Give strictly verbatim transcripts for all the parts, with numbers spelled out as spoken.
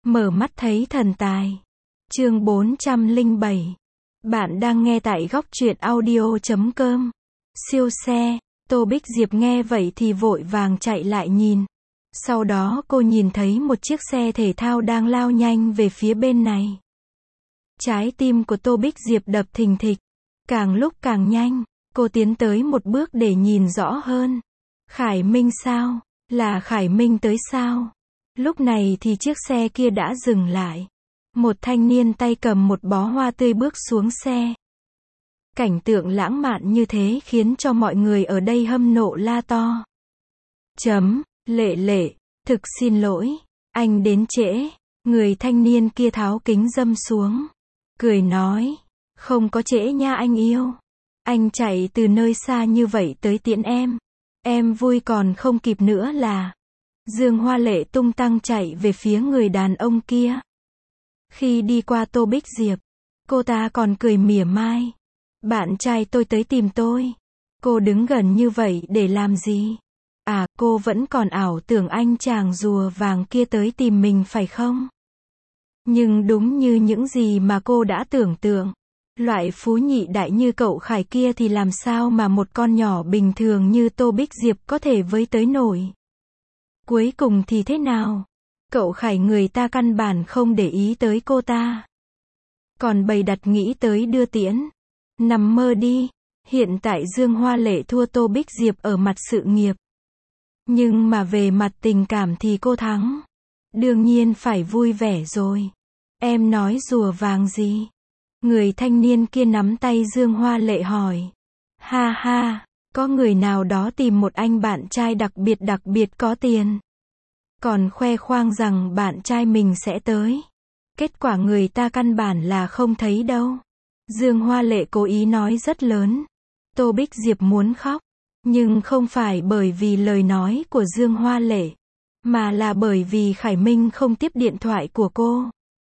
Mở mắt thấy thần tài. Chương bốn trăm lẻ bảy. Bạn đang nghe tại góc truyện audio chấm com. Siêu xe. Tô Bích Diệp nghe vậy thì vội vàng chạy lại nhìn. Sau đó cô nhìn thấy một chiếc xe thể thao đang lao nhanh về phía bên này. Trái tim của Tô Bích Diệp đập thình thịch. Càng lúc càng nhanh, cô tiến tới một bước để nhìn rõ hơn. Khải Minh sao? Là Khải Minh tới sao? Lúc này thì chiếc xe kia đã dừng lại. Một thanh niên tay cầm một bó hoa tươi bước xuống xe. Cảnh tượng lãng mạn như thế khiến cho mọi người ở đây hâm nộ la to. Chấm, Lệ Lệ, thực xin lỗi, anh đến trễ. Người thanh niên kia tháo kính râm xuống, cười nói, không có trễ nha anh yêu. Anh chạy từ nơi xa như vậy tới tiễn em. Em vui còn không kịp nữa là. Dương Hoa Lệ tung tăng chạy về phía người đàn ông kia. Khi đi qua Tô Bích Diệp, cô ta còn cười mỉa mai. Bạn trai tôi tới tìm tôi. Cô đứng gần như vậy để làm gì? À, cô vẫn còn ảo tưởng anh chàng rùa vàng kia tới tìm mình phải không? Nhưng đúng như những gì mà cô đã tưởng tượng. Loại phú nhị đại như cậu Khải kia thì làm sao mà một con nhỏ bình thường như Tô Bích Diệp có thể với tới nổi. Cuối cùng thì thế nào? Cậu Khải người ta căn bản không để ý tới cô ta. Còn bày đặt nghĩ tới đưa tiễn. Nằm mơ đi. Hiện tại Dương Hoa Lệ thua Tô Bích Diệp ở mặt sự nghiệp. Nhưng mà về mặt tình cảm thì cô thắng. Đương nhiên phải vui vẻ rồi. Em nói rùa vàng gì? Người thanh niên kia nắm tay Dương Hoa Lệ hỏi. Ha ha, có người nào đó tìm một anh bạn trai đặc biệt đặc biệt có tiền. Còn khoe khoang rằng bạn trai mình sẽ tới. Kết quả người ta căn bản là không thấy đâu. Dương Hoa Lệ cố ý nói rất lớn. Tô Bích Diệp muốn khóc. Nhưng không phải bởi vì lời nói của Dương Hoa Lệ. Mà là bởi vì Khải Minh không tiếp điện thoại của cô.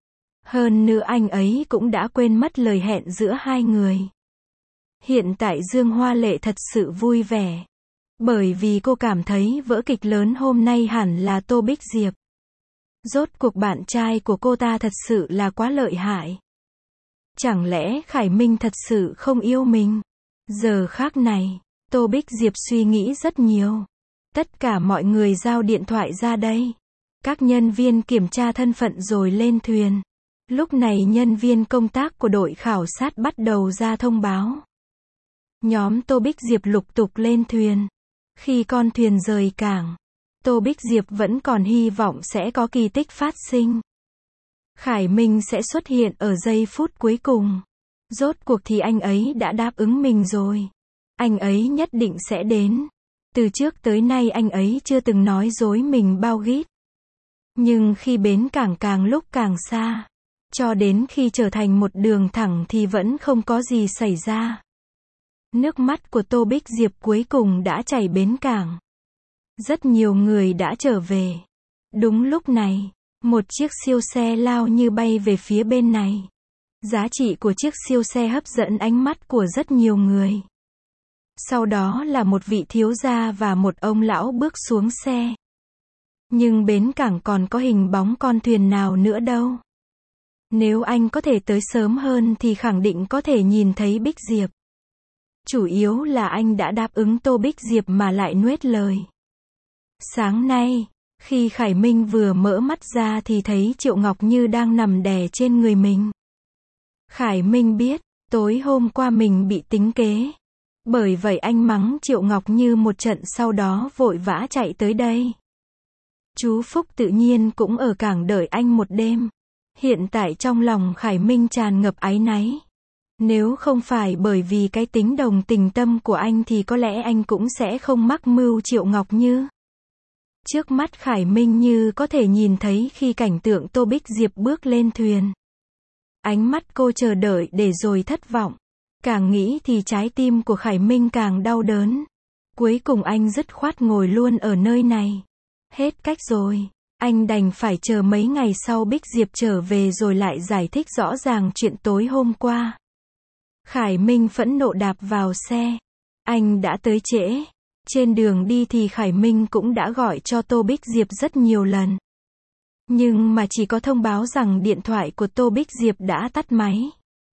Hơn nữa anh ấy cũng đã quên mất lời hẹn giữa hai người. Hiện tại Dương Hoa Lệ thật sự vui vẻ. Bởi vì cô cảm thấy vở kịch lớn hôm nay hẳn là Tô Bích Diệp. Rốt cuộc bạn trai của cô ta thật sự là quá lợi hại. Chẳng lẽ Khải Minh thật sự không yêu mình? Giờ khác này, Tô Bích Diệp suy nghĩ rất nhiều. Tất cả mọi người giao điện thoại ra đây. Các nhân viên kiểm tra thân phận rồi lên thuyền. Lúc này nhân viên công tác của đội khảo sát bắt đầu ra thông báo. Nhóm Tô Bích Diệp lục tục lên thuyền. Khi con thuyền rời cảng, Tô Bích Diệp vẫn còn hy vọng sẽ có kỳ tích phát sinh. Khải Minh sẽ xuất hiện ở giây phút cuối cùng. Rốt cuộc thì anh ấy đã đáp ứng mình rồi. Anh ấy nhất định sẽ đến. Từ trước tới nay anh ấy chưa từng nói dối mình bao gít. Nhưng khi bến cảng càng lúc càng xa, cho đến khi trở thành một đường thẳng thì vẫn không có gì xảy ra. Nước mắt của Tô Bích Diệp cuối cùng đã chảy bến cảng. Rất nhiều người đã trở về. Đúng lúc này, một chiếc siêu xe lao như bay về phía bên này. Giá trị của chiếc siêu xe hấp dẫn ánh mắt của rất nhiều người. Sau đó là một vị thiếu gia và một ông lão bước xuống xe. Nhưng bến cảng còn có hình bóng con thuyền nào nữa đâu. Nếu anh có thể tới sớm hơn thì khẳng định có thể nhìn thấy Bích Diệp. Chủ yếu là anh đã đáp ứng Tô Bích Diệp mà lại nuốt lời. Sáng nay, khi Khải Minh vừa mở mắt ra thì thấy Triệu Ngọc Như đang nằm đè trên người mình. Khải Minh biết, tối hôm qua mình bị tính kế. Bởi vậy anh mắng Triệu Ngọc Như một trận sau đó vội vã chạy tới đây. Chú Phúc tự nhiên cũng ở cảng đợi anh một đêm. Hiện tại trong lòng Khải Minh tràn ngập áy náy. Nếu không phải bởi vì cái tính đồng tình tâm của anh thì có lẽ anh cũng sẽ không mắc mưu Triệu Ngọc Như. Trước mắt Khải Minh như có thể nhìn thấy khi cảnh tượng Tô Bích Diệp bước lên thuyền. Ánh mắt cô chờ đợi để rồi thất vọng. Càng nghĩ thì trái tim của Khải Minh càng đau đớn. Cuối cùng anh dứt khoát ngồi luôn ở nơi này. Hết cách rồi. Anh đành phải chờ mấy ngày sau Bích Diệp trở về rồi lại giải thích rõ ràng chuyện tối hôm qua. Khải Minh phẫn nộ đạp vào xe. Anh đã tới trễ. Trên đường đi thì Khải Minh cũng đã gọi cho Tô Bích Diệp rất nhiều lần. Nhưng mà chỉ có thông báo rằng điện thoại của Tô Bích Diệp đã tắt máy.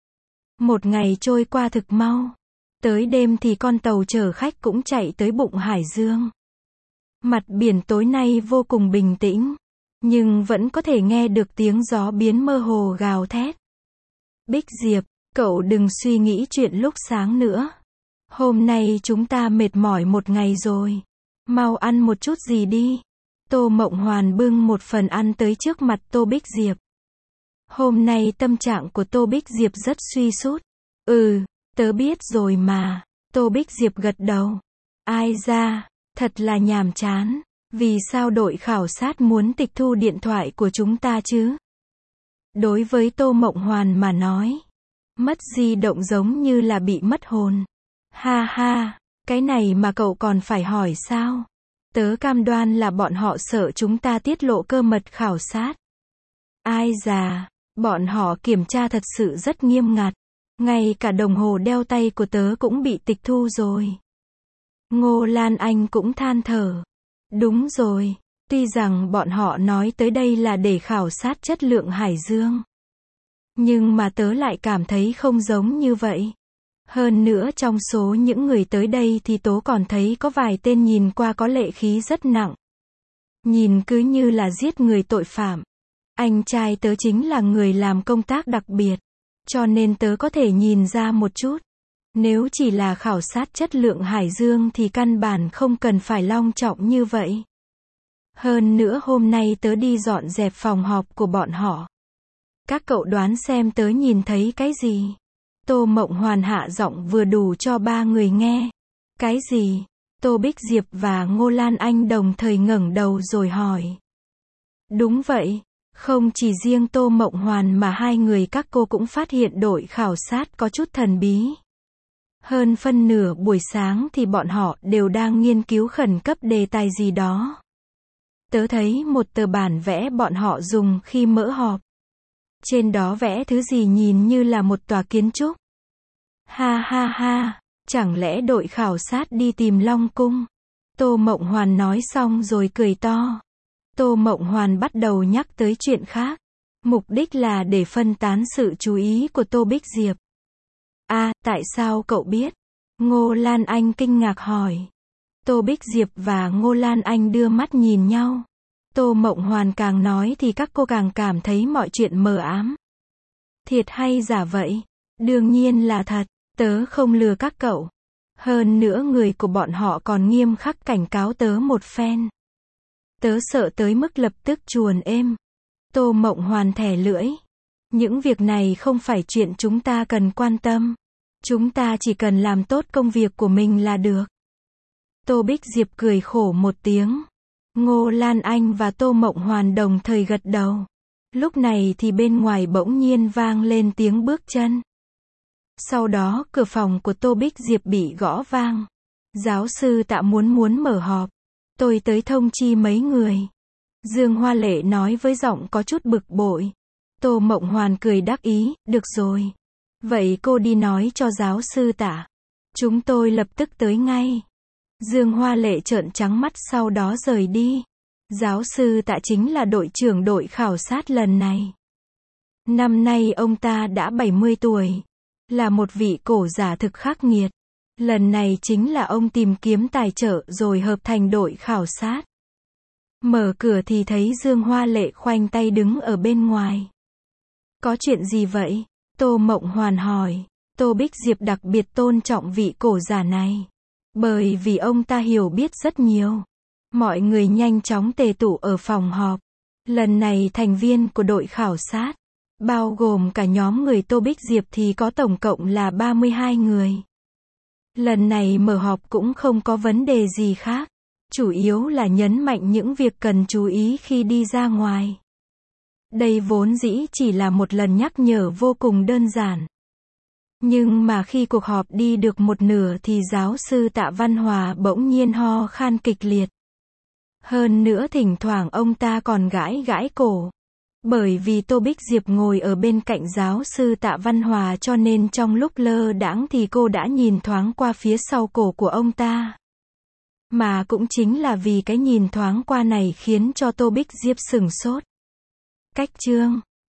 Một ngày trôi qua thực mau. Tới đêm thì con tàu chở khách cũng chạy tới bụng Hải Dương. Mặt biển tối nay vô cùng bình tĩnh, nhưng vẫn có thể nghe được tiếng gió biến mơ hồ gào thét. Bích Diệp, cậu đừng suy nghĩ chuyện lúc sáng nữa. Hôm nay chúng ta mệt mỏi một ngày rồi. Mau ăn một chút gì đi. Tô Mộng Hoàn bưng một phần ăn tới trước mặt Tô Bích Diệp. Hôm nay tâm trạng của Tô Bích Diệp rất suy sút. Ừ, tớ biết rồi mà. Tô Bích Diệp gật đầu. Ai ra, thật là nhàm chán. Vì sao đội khảo sát muốn tịch thu điện thoại của chúng ta chứ? Đối với Tô Mộng Hoàn mà nói, mất di động giống như là bị mất hồn. Ha ha, cái này mà cậu còn phải hỏi sao? Tớ cam đoan là bọn họ sợ chúng ta tiết lộ cơ mật khảo sát. Ai già, bọn họ kiểm tra thật sự rất nghiêm ngặt. Ngay cả đồng hồ đeo tay của tớ cũng bị tịch thu rồi. Ngô Lan Anh cũng than thở. Đúng rồi, tuy rằng bọn họ nói tới đây là để khảo sát chất lượng hải dương. Nhưng mà tớ lại cảm thấy không giống như vậy. Hơn nữa trong số những người tới đây thì tớ còn thấy có vài tên nhìn qua có lệ khí rất nặng. Nhìn cứ như là giết người tội phạm. Anh trai tớ chính là người làm công tác đặc biệt. Cho nên tớ có thể nhìn ra một chút. Nếu chỉ là khảo sát chất lượng hải dương thì căn bản không cần phải long trọng như vậy. Hơn nữa hôm nay tớ đi dọn dẹp phòng họp của bọn họ. Các cậu đoán xem tớ nhìn thấy cái gì? Tô Mộng Hoàn hạ giọng vừa đủ cho ba người nghe. Cái gì? Tô Bích Diệp và Ngô Lan Anh đồng thời ngẩng đầu rồi hỏi. Đúng vậy, không chỉ riêng Tô Mộng Hoàn mà hai người các cô cũng phát hiện đội khảo sát có chút thần bí. Hơn phân nửa buổi sáng thì bọn họ đều đang nghiên cứu khẩn cấp đề tài gì đó. Tớ thấy một tờ bản vẽ bọn họ dùng khi mở họp. Trên đó vẽ thứ gì nhìn như là một tòa kiến trúc. Ha ha ha, chẳng lẽ đội khảo sát đi tìm Long Cung? Tô Mộng Hoàn nói xong rồi cười to. Tô Mộng Hoàn bắt đầu nhắc tới chuyện khác. Mục đích là để phân tán sự chú ý của Tô Bích Diệp. À, tại sao cậu biết? Ngô Lan Anh kinh ngạc hỏi. Tô Bích Diệp và Ngô Lan Anh đưa mắt nhìn nhau. Tô Mộng Hoàn càng nói thì các cô càng cảm thấy mọi chuyện mờ ám. Thiệt hay giả vậy? Đương nhiên là thật, tớ không lừa các cậu. Hơn nữa người của bọn họ còn nghiêm khắc cảnh cáo tớ một phen. Tớ sợ tới mức lập tức chuồn êm. Tô Mộng Hoàn thẻ lưỡi. Những việc này không phải chuyện chúng ta cần quan tâm. Chúng ta chỉ cần làm tốt công việc của mình là được. Tô Bích Diệp cười khổ một tiếng. Ngô Lan Anh và Tô Mộng Hoàn đồng thời gật đầu. Lúc này thì bên ngoài bỗng nhiên vang lên tiếng bước chân. Sau đó cửa phòng của Tô Bích Diệp bị gõ vang. Giáo sư Tạ muốn muốn mở họp. Tôi tới thông chi mấy người. Dương Hoa Lệ nói với giọng có chút bực bội. Tô Mộng Hoàn cười đắc ý, được rồi. Vậy cô đi nói cho giáo sư Tạ. Chúng tôi lập tức tới ngay. Dương Hoa Lệ trợn trắng mắt sau đó rời đi. Giáo sư Tạ chính là đội trưởng đội khảo sát lần này. Năm nay ông ta đã bảy mươi tuổi. Là một vị cổ giả thực khắc nghiệt. Lần này chính là ông tìm kiếm tài trợ rồi hợp thành đội khảo sát. Mở cửa thì thấy Dương Hoa Lệ khoanh tay đứng ở bên ngoài. Có chuyện gì vậy? Tô Mộng Hoàn hỏi. Tô Bích Diệp đặc biệt tôn trọng vị cổ giả này. Bởi vì ông ta hiểu biết rất nhiều. Mọi người nhanh chóng tề tụ ở phòng họp. Lần này thành viên của đội khảo sát, bao gồm cả nhóm người Tô Bích Diệp thì có tổng cộng là ba mươi hai người. Lần này mở họp cũng không có vấn đề gì khác. Chủ yếu là nhấn mạnh những việc cần chú ý khi đi ra ngoài. Đây vốn dĩ chỉ là một lần nhắc nhở vô cùng đơn giản. Nhưng mà khi cuộc họp đi được một nửa thì giáo sư Tạ Văn Hòa bỗng nhiên ho khan kịch liệt. Hơn nữa thỉnh thoảng ông ta còn gãi gãi cổ. Bởi vì Tô Bích Diệp ngồi ở bên cạnh giáo sư Tạ Văn Hòa cho nên trong lúc lơ đãng thì cô đã nhìn thoáng qua phía sau cổ của ông ta. Mà cũng chính là vì cái nhìn thoáng qua này khiến cho Tô Bích Diệp sửng sốt. Cách chương